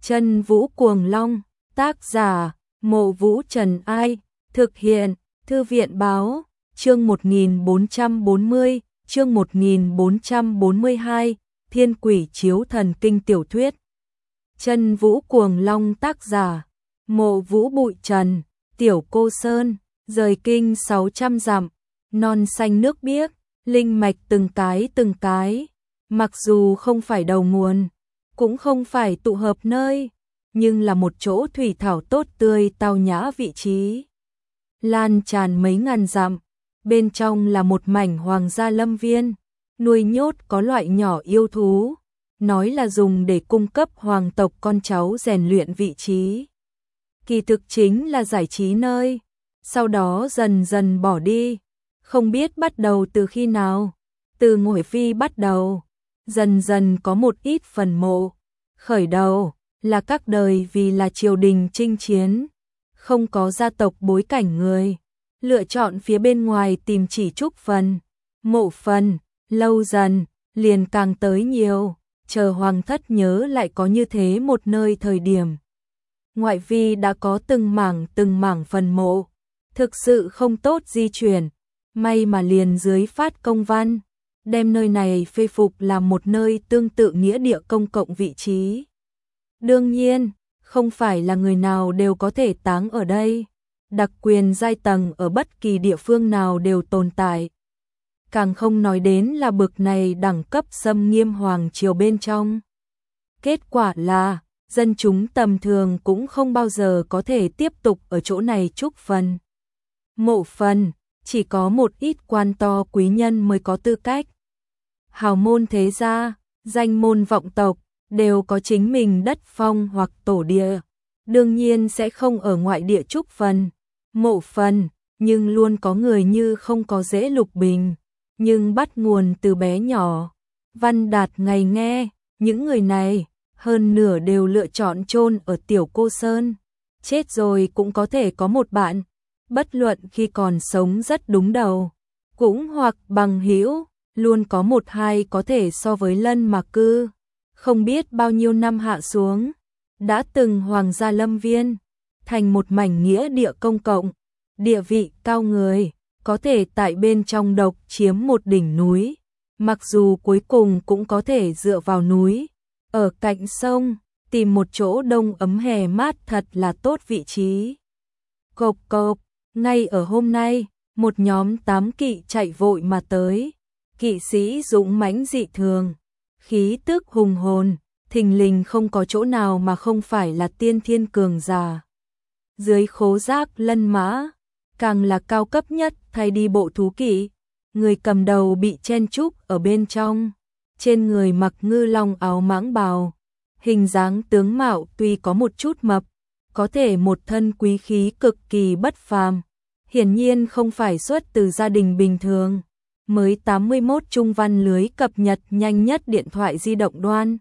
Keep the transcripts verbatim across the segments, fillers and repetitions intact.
Chân Vũ Cuồng Long, tác giả, Mộ Vũ Trần Ai, thực hiện, Thư viện Báo, chương một nghìn bốn trăm bốn mươi, chương một nghìn bốn trăm bốn mươi hai, Thiên Quỷ Chiếu Thần Kinh tiểu thuyết. Chân Vũ Cuồng Long tác giả, Mộ Vũ Bụi Trần, Tiểu Cô Sơn, rời kinh sáu trăm dặm, non xanh nước biếc, linh mạch từng cái từng cái, mặc dù không phải đầu nguồn, cũng không phải tụ hợp nơi, nhưng là một chỗ thủy thảo tốt tươi tao nhã vị trí. Lan tràn mấy ngàn dặm, bên trong là một mảnh hoàng gia lâm viên, nuôi nhốt có loại nhỏ yêu thú, nói là dùng để cung cấp hoàng tộc con cháu rèn luyện vị trí. Kỳ thực chính là giải trí nơi, sau đó dần dần bỏ đi, không biết bắt đầu từ khi nào, từ Ngụy Phi bắt đầu, dần dần có một ít phần mộ, khởi đầu là các đời vì là triều đình chinh chiến, không có gia tộc bối cảnh người, lựa chọn phía bên ngoài tìm chỉ trúc phần, mộ phần, lâu dần, liền càng tới nhiều, chờ hoàng thất nhớ lại có như thế một nơi thời điểm. Ngoại vi đã có từng mảng từng mảng phần mộ, thực sự không tốt di chuyển, may mà liền dưới phát công văn, đem nơi này phê phục làm một nơi tương tự nghĩa địa công cộng vị trí. Đương nhiên, không phải là người nào đều có thể táng ở đây, đặc quyền giai tầng ở bất kỳ địa phương nào đều tồn tại. Càng không nói đến là bực này đẳng cấp xâm nghiêm hoàng triều bên trong. Kết quả là, dân chúng tầm thường cũng không bao giờ có thể tiếp tục ở chỗ này chúc phần. Mộ phần, chỉ có một ít quan to quý nhân mới có tư cách. Hào môn thế gia, danh môn vọng tộc, đều có chính mình đất phong hoặc tổ địa, đương nhiên sẽ không ở ngoại địa chúc phần, mộ phần, nhưng luôn có người như không có dễ Lục Bình, nhưng bắt nguồn từ bé nhỏ, văn đạt ngày nghe, những người này, hơn nửa đều lựa chọn chôn ở Tiểu Cô Sơn, chết rồi cũng có thể có một bạn, bất luận khi còn sống rất đúng đầu, cũng hoặc bằng hữu, luôn có một hai có thể so với Lân Mạc Cư. Không biết bao nhiêu năm hạ xuống, đã từng hoàng gia lâm viên, thành một mảnh nghĩa địa công cộng, địa vị cao người, có thể tại bên trong độc chiếm một đỉnh núi, mặc dù cuối cùng cũng có thể dựa vào núi, ở cạnh sông, tìm một chỗ đông ấm hè mát thật là tốt vị trí. Cộp cộp, ngay ở hôm nay, một nhóm tám kỵ chạy vội mà tới, kỵ sĩ dũng mãnh dị thường. Khí tức hùng hồn, thình lình không có chỗ nào mà không phải là tiên thiên cường giả. Dưới khố giác lân mã, càng là cao cấp nhất thay đi bộ thú kỵ, người cầm đầu bị chen chúc ở bên trong, trên người mặc ngư long áo mãng bào, hình dáng tướng mạo tuy có một chút mập, có thể một thân quý khí cực kỳ bất phàm, hiển nhiên không phải xuất từ gia đình bình thường. Mới tám mươi mốt trung văn lưới cập nhật nhanh nhất điện thoại di động đoan.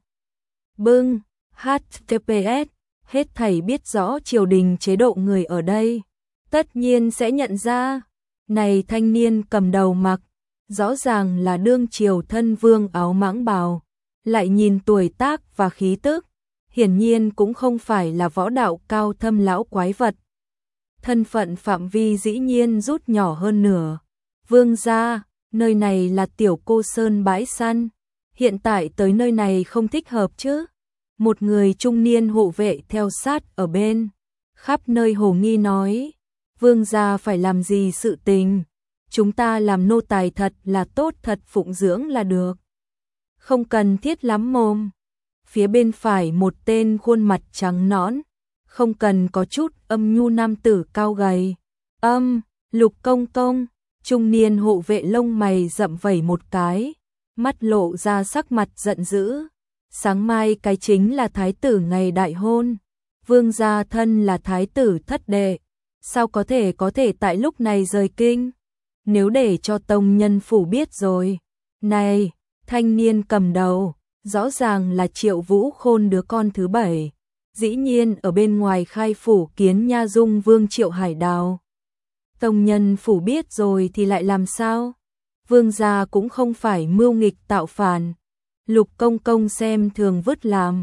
Bưng, H T T P S, hết thảy biết rõ triều đình chế độ người ở đây. Tất nhiên sẽ nhận ra, này thanh niên cầm đầu mặc, rõ ràng là đương triều thân vương áo mãng bào, lại nhìn tuổi tác và khí tức, hiển nhiên cũng không phải là võ đạo cao thâm lão quái vật. Thân phận phạm vi dĩ nhiên rút nhỏ hơn nửa. Vương gia, nơi này là Tiểu Cô Sơn bãi săn, hiện tại tới nơi này không thích hợp chứ. Một người trung niên hộ vệ theo sát ở bên, khắp nơi hồ nghi nói, vương gia phải làm gì sự tình, chúng ta làm nô tài thật là tốt thật phụng dưỡng là được. Không cần thiết lắm mồm. Phía bên phải một tên khuôn mặt trắng nõn, không cần có chút âm nhu nam tử cao gầy. Âm, Lục công công. Trung niên hộ vệ lông mày rậm vẩy một cái, mắt lộ ra sắc mặt giận dữ. Sáng mai cái chính là thái tử ngày đại hôn, vương gia thân là thái tử thất đệ, sao có thể có thể tại lúc này rời kinh? Nếu để cho tông nhân phủ biết rồi, này, thanh niên cầm đầu, rõ ràng là Triệu Vũ Khôn đứa con thứ bảy, dĩ nhiên ở bên ngoài khai phủ kiến nha dung vương Triệu Hải Đào. Tông nhân phủ biết rồi thì lại làm sao? Vương gia cũng không phải mưu nghịch tạo phản. Lục công công xem thường vứt làm.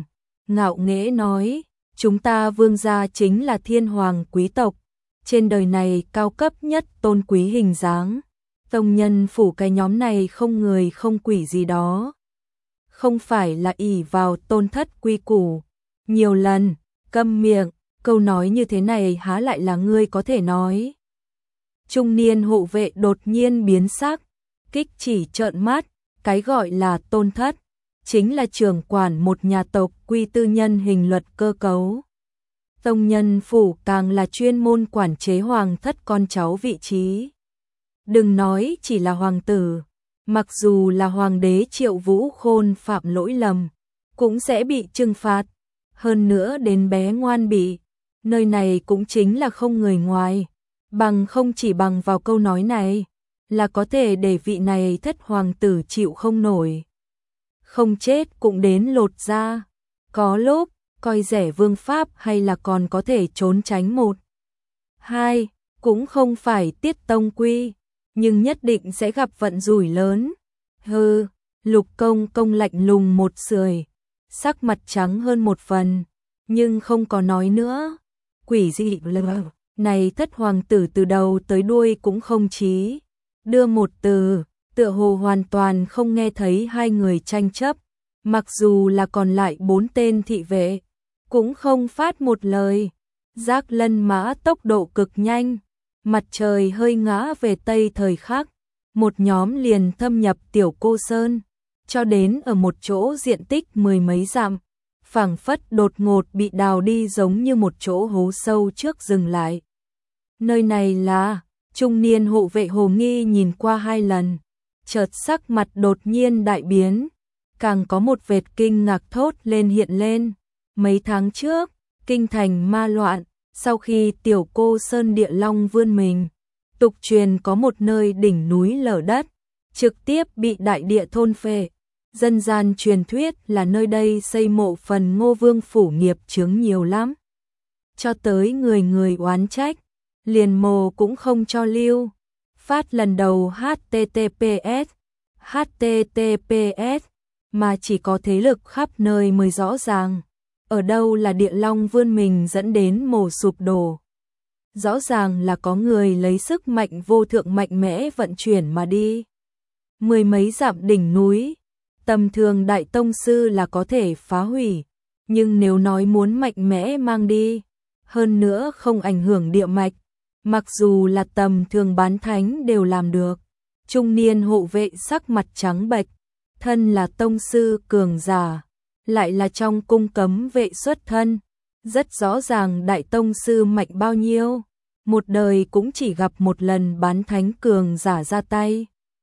ngạo nghễ nói, chúng ta Vương gia chính là thiên hoàng quý tộc, trên đời này cao cấp nhất tôn quý hình dáng. Tông nhân phủ cái nhóm này không người không quỷ gì đó. Không phải là ỷ vào tôn thất quy củ. Nhiều lần, câm miệng, câu nói như thế này há lại là ngươi có thể nói. Trung niên hộ vệ đột nhiên biến sắc, kích chỉ trợn mắt, cái gọi là tôn thất, chính là trưởng quản một nhà tộc quy tư nhân hình luật cơ cấu. Tông nhân phủ càng là chuyên môn quản chế hoàng thất con cháu vị trí. Đừng nói chỉ là hoàng tử, mặc dù là hoàng đế Triệu Vũ Khôn phạm lỗi lầm, cũng sẽ bị trừng phạt. Hơn nữa đến bé ngoan bị, nơi này cũng chính là không người ngoài, bằng không chỉ bằng vào câu nói này, là có thể để vị này thất hoàng tử chịu không nổi. Không chết cũng đến lột da, có lúc, coi rẻ vương pháp hay là còn có thể trốn tránh một. Hai, cũng không phải tiết tông quy, nhưng nhất định sẽ gặp vận rủi lớn. Hừ, Lục công công lạnh lùng một sưởi, sắc mặt trắng hơn một phần, nhưng không có nói nữa. Quỷ dị lờ, này thất hoàng tử từ đầu tới đuôi cũng không chí đưa một từ, tựa hồ hoàn toàn không nghe thấy hai người tranh chấp, mặc dù là còn lại bốn tên thị vệ, cũng không phát một lời. Giác lân mã tốc độ cực nhanh, mặt trời hơi ngã về tây thời khắc, một nhóm liền thâm nhập Tiểu Cô Sơn, cho đến ở một chỗ diện tích mười mấy dặm, phảng phất đột ngột bị đào đi giống như một chỗ hố sâu trước dừng lại. Nơi này là, trung niên hộ vệ hồ nghi nhìn qua hai lần, chợt sắc mặt đột nhiên đại biến, càng có một vệt kinh ngạc thốt lên hiện lên. Mấy tháng trước, kinh thành ma loạn, sau khi Tiểu Cô Sơn địa long vươn mình, tục truyền có một nơi đỉnh núi lở đất, trực tiếp bị đại địa thôn phệ. Dân gian truyền thuyết là nơi đây xây mộ phần Ngô Vương phủ nghiệp chướng nhiều lắm. Cho tới người người oán trách, liền mồ cũng không cho lưu. Phát lần đầu H T T P S, H T T P S, mà chỉ có thế lực khắp nơi mới rõ ràng. Ở đâu là địa long vươn mình dẫn đến mồ sụp đổ. Rõ ràng là có người lấy sức mạnh vô thượng mạnh mẽ vận chuyển mà đi. Mười mấy dặm đỉnh núi, tầm thường đại tông sư là có thể phá hủy, nhưng nếu nói muốn mạnh mẽ mang đi, hơn nữa không ảnh hưởng địa mạch, mặc dù là tầm thường bán thánh đều làm được. Trung niên hộ vệ sắc mặt trắng bệch, thân là tông sư cường giả, lại là trong cung cấm vệ xuất thân, rất rõ ràng đại tông sư mạnh bao nhiêu, một đời cũng chỉ gặp một lần bán thánh cường giả ra tay.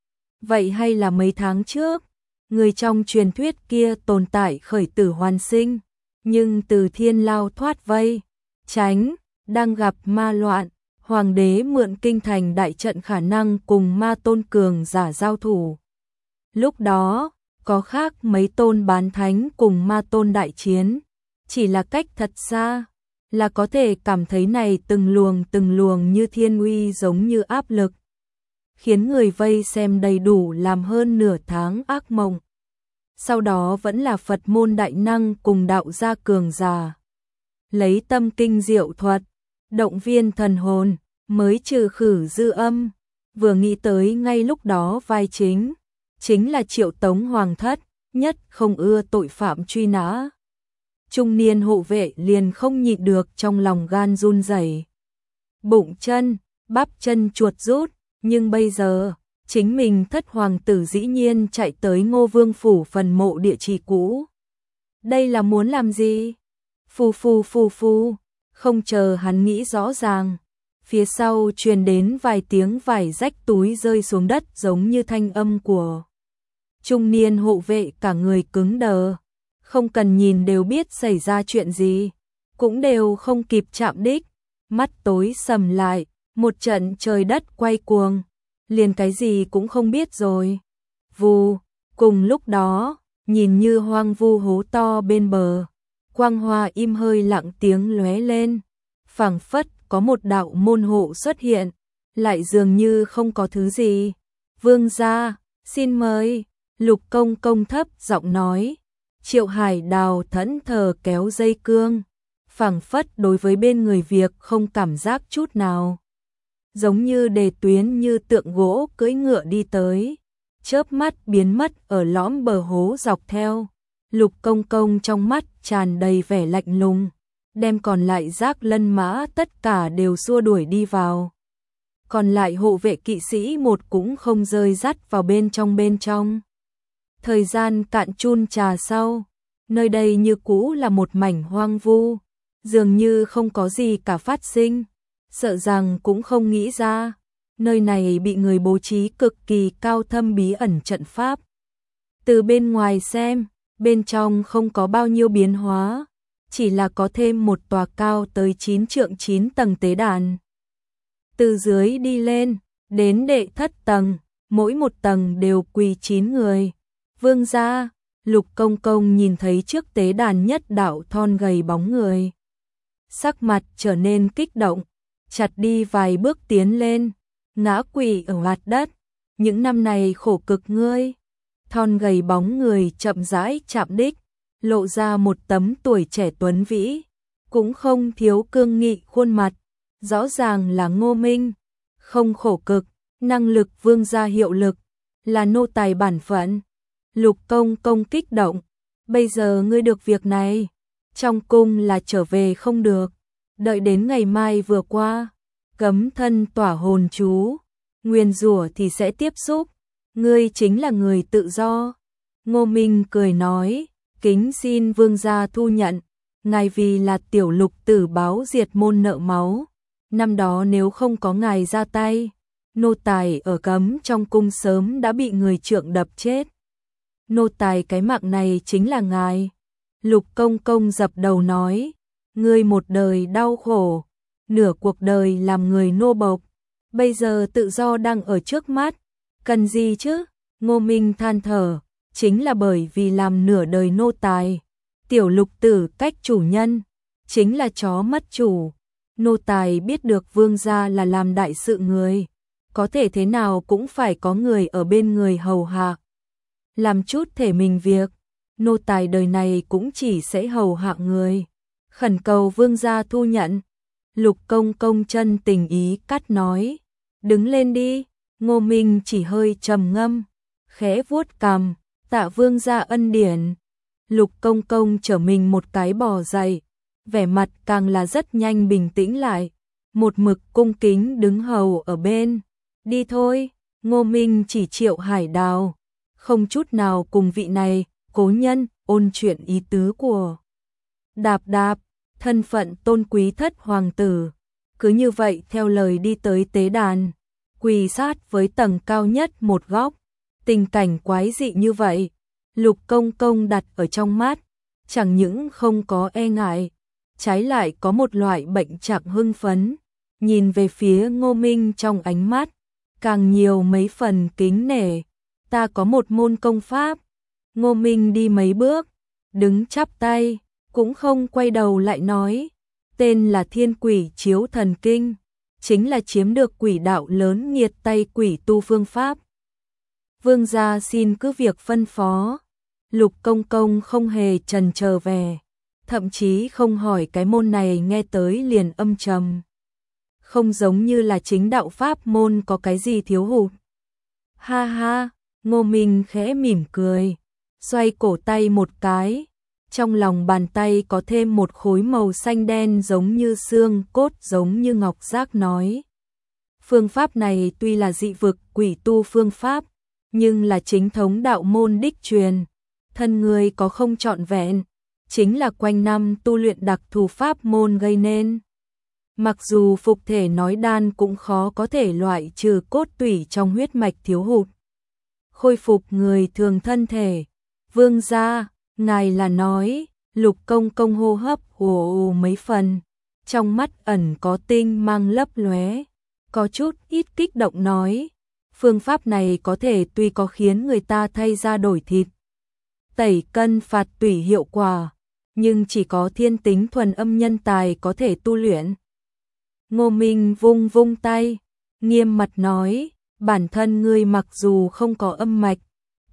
Vậy hay là mấy tháng trước, người trong truyền thuyết kia tồn tại khởi tử hoàn sinh, nhưng từ thiên lao thoát vây, tránh, đang gặp ma loạn, hoàng đế mượn kinh thành đại trận khả năng cùng ma tôn cường giả giao thủ. Lúc đó, có khác mấy tôn bán thánh cùng ma tôn đại chiến, chỉ là cách thật xa, là có thể cảm thấy này từng luồng từng luồng như thiên uy giống như áp lực, khiến người vây xem đầy đủ làm hơn nửa tháng ác mộng. Sau đó vẫn là Phật môn đại năng cùng đạo gia cường giả, lấy tâm kinh diệu thuật, động viên thần hồn, mới trừ khử dư âm. Vừa nghĩ tới ngay lúc đó vai chính, chính là Triệu Tống Hoàng thất, nhất không ưa tội phạm truy nã. Trung niên hộ vệ liền không nhịn được trong lòng gan run rẩy. Bụng chân, bắp chân chuột rút, nhưng bây giờ, chính mình thất hoàng tử dĩ nhiên chạy tới Ngô Vương phủ phần mộ địa chỉ cũ. Đây là muốn làm gì? Phù phù phù phù, không chờ hắn nghĩ rõ ràng. Phía sau truyền đến vài tiếng vải rách túi rơi xuống đất giống như thanh âm của trung niên hộ vệ, cả người cứng đờ. Không cần nhìn đều biết xảy ra chuyện gì, cũng đều không kịp chạm đích. Mắt tối sầm lại, một trận trời đất quay cuồng, liền cái gì cũng không biết rồi. Vù, cùng lúc đó, nhìn như hoang vu hố to bên bờ, quang hoa im hơi lặng tiếng lóe lên, phảng phất có một đạo môn hộ xuất hiện, lại dường như không có thứ gì. Vương gia, xin mời. Lục công công thấp giọng nói, Triệu Hải Đào thẫn thờ kéo dây cương, phảng phất đối với bên người việc không cảm giác chút nào. Giống như đề tuyến như tượng gỗ cưỡi ngựa đi tới, chớp mắt biến mất ở lõm bờ hố dọc theo. Lục Công Công trong mắt tràn đầy vẻ lạnh lùng, đem còn lại Giác Lân mã tất cả đều xua đuổi đi vào. Còn lại hộ vệ kỵ sĩ một cũng không rơi dắt vào bên trong bên trong. Thời gian cạn chun trà sau, nơi đây như cũ là một mảnh hoang vu, dường như không có gì cả phát sinh, sợ rằng cũng không nghĩ ra, nơi này bị người bố trí cực kỳ cao thâm bí ẩn trận pháp. Từ bên ngoài xem, bên trong không có bao nhiêu biến hóa, chỉ là có thêm một tòa cao tới chín trượng chín tầng tế đàn. Từ dưới đi lên, đến đệ thất tầng, mỗi một tầng đều quỳ chín người. Vương gia, Lục Công Công nhìn thấy trước tế đàn nhất đạo thon gầy bóng người. Sắc mặt trở nên kích động, chặt đi vài bước tiến lên, ngã quỵ ở mặt đất. Những năm này khổ cực ngươi. Thon gầy bóng người chậm rãi chạm đích, lộ ra một tấm tuổi trẻ tuấn vĩ, cũng không thiếu cương nghị khuôn mặt, rõ ràng là Ngô Minh. Không khổ cực, năng lực vương gia hiệu lực, là nô tài bản phận. Lục Công Công kích động, bây giờ ngươi được việc này, trong cung là trở về không được, đợi đến ngày mai vừa qua, cấm thân tỏa hồn chú, nguyền rủa thì sẽ tiếp xúc, ngươi chính là người tự do. Ngô Minh cười nói, kính xin vương gia thu nhận, ngài vì là tiểu lục tử báo diệt môn nợ máu, năm đó nếu không có ngài ra tay, nô tài ở cấm trong cung sớm đã bị người trượng đập chết. Nô tài cái mạng này chính là ngài. Lục Công Công dập đầu nói, ngươi một đời đau khổ, nửa cuộc đời làm người nô bộc, bây giờ tự do đang ở trước mắt, cần gì chứ? Ngô Minh than thở, chính là bởi vì làm nửa đời nô tài, tiểu lục tử cách chủ nhân, chính là chó mất chủ. Nô tài biết được vương gia là làm đại sự người, có thể thế nào cũng phải có người ở bên người hầu hạ. Làm chút thể mình việc, nô tài đời này cũng chỉ sẽ hầu hạ người. Khẩn cầu vương gia thu nhận. Lục Công Công chân tình ý cắt nói, đứng lên đi. Ngô Minh chỉ hơi trầm ngâm, khẽ vuốt cằm, tạ vương gia ân điển. Lục Công Công trở mình một cái bò dậy, vẻ mặt càng là rất nhanh bình tĩnh lại, một mực cung kính đứng hầu ở bên. Đi thôi. Ngô Minh chỉ Triệu Hải Đào, không chút nào cùng vị này cố nhân ôn chuyện ý tứ của Đạp Đạp, thân phận tôn quý thất hoàng tử, cứ như vậy theo lời đi tới tế đàn, quỳ sát với tầng cao nhất một góc. Tình cảnh quái dị như vậy, Lục Công Công đặt ở trong mắt, chẳng những không có e ngại, trái lại có một loại bệnh trạng hưng phấn, nhìn về phía Ngô Minh trong ánh mắt càng nhiều mấy phần kính nể. Ta có một môn công pháp. Ngô Minh đi mấy bước, đứng chắp tay, cũng không quay đầu lại nói, tên là Thiên Quỷ Chiếu Thần Kinh, chính là chiếm được quỷ đạo lớn nghiệt tay quỷ tu phương pháp. Vương gia xin cứ việc phân phó. Lục Công Công không hề chần chờ về, thậm chí không hỏi cái môn này nghe tới liền âm trầm. Không giống như là chính đạo pháp môn có cái gì thiếu hụt. Ha ha, Ngô Minh khẽ mỉm cười, xoay cổ tay một cái, trong lòng bàn tay có thêm một khối màu xanh đen giống như xương cốt giống như ngọc giác nói. Phương pháp này tuy là dị vực quỷ tu phương pháp, nhưng là chính thống đạo môn đích truyền, thân người có không trọn vẹn, chính là quanh năm tu luyện đặc thù pháp môn gây nên. Mặc dù phục thể nói đan cũng khó có thể loại trừ cốt tủy trong huyết mạch thiếu hụt, khôi phục người thường thân thể. Vương gia, ngài là nói. Lục Công Công hô hấp ồ ồ mấy phần, trong mắt ẩn có tinh mang lấp lóe, có chút ít kích động nói, phương pháp này có thể tuy có khiến người ta thay da đổi thịt, tẩy cân phạt tủy hiệu quả, nhưng chỉ có thiên tính thuần âm nhân tài có thể tu luyện. Ngô Minh vung vung tay, nghiêm mặt nói, bản thân ngươi mặc dù không có âm mạch,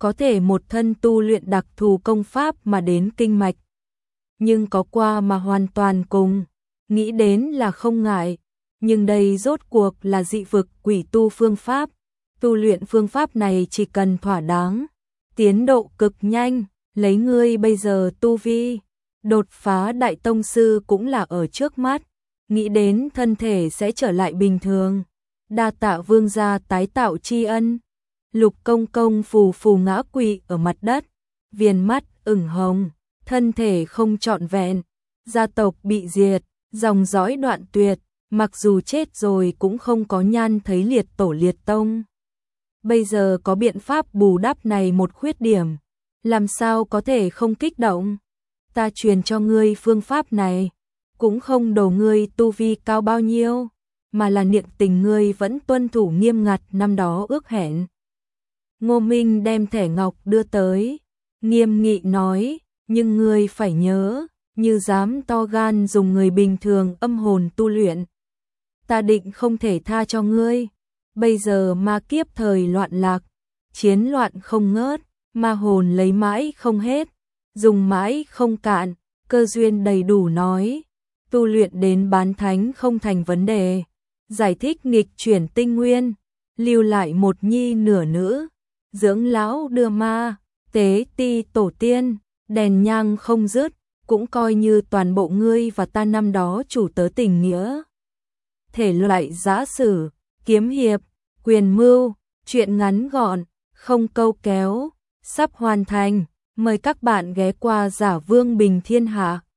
có thể một thân tu luyện đặc thù công pháp mà đến kinh mạch. Nhưng có qua mà hoàn toàn cùng, nghĩ đến là không ngại, nhưng đây rốt cuộc là dị vực quỷ tu phương pháp, tu luyện phương pháp này chỉ cần thỏa đáng, tiến độ cực nhanh, lấy ngươi bây giờ tu vi, đột phá đại tông sư cũng là ở trước mắt, nghĩ đến thân thể sẽ trở lại bình thường. Đa tạ vương gia tái tạo tri ân. Lục công công phù phù ngã quỵ ở mặt đất, viền mắt ửng hồng, thân thể không trọn vẹn, gia tộc bị diệt, dòng dõi đoạn tuyệt, mặc dù chết rồi cũng không có nhan thấy liệt tổ liệt tông. Bây giờ có biện pháp bù đắp này một khuyết điểm, làm sao có thể không kích động. Ta truyền cho ngươi phương pháp này, cũng không đồ ngươi tu vi cao bao nhiêu, mà là niệm tình ngươi vẫn tuân thủ nghiêm ngặt năm đó ước hẹn. Ngô Minh đem thẻ ngọc đưa tới, nghiêm nghị nói, nhưng ngươi phải nhớ, như dám to gan dùng người bình thường âm hồn tu luyện, ta định không thể tha cho ngươi. Bây giờ ma kiếp thời loạn lạc, chiến loạn không ngớt, ma hồn lấy mãi không hết, dùng mãi không cạn, cơ duyên đầy đủ nói, tu luyện đến bán thánh không thành vấn đề. Giải thích nghịch chuyển tinh nguyên, lưu lại một nhi nửa nữ, dưỡng lão đưa ma, tế ti tổ tiên, đèn nhang không dứt, cũng coi như toàn bộ ngươi và ta năm đó chủ tớ tình nghĩa. Thể loại giã sử, kiếm hiệp, quyền mưu, truyện ngắn gọn, không câu kéo, sắp hoàn thành, mời các bạn ghé qua Giả Vương Bình Thiên Hạ.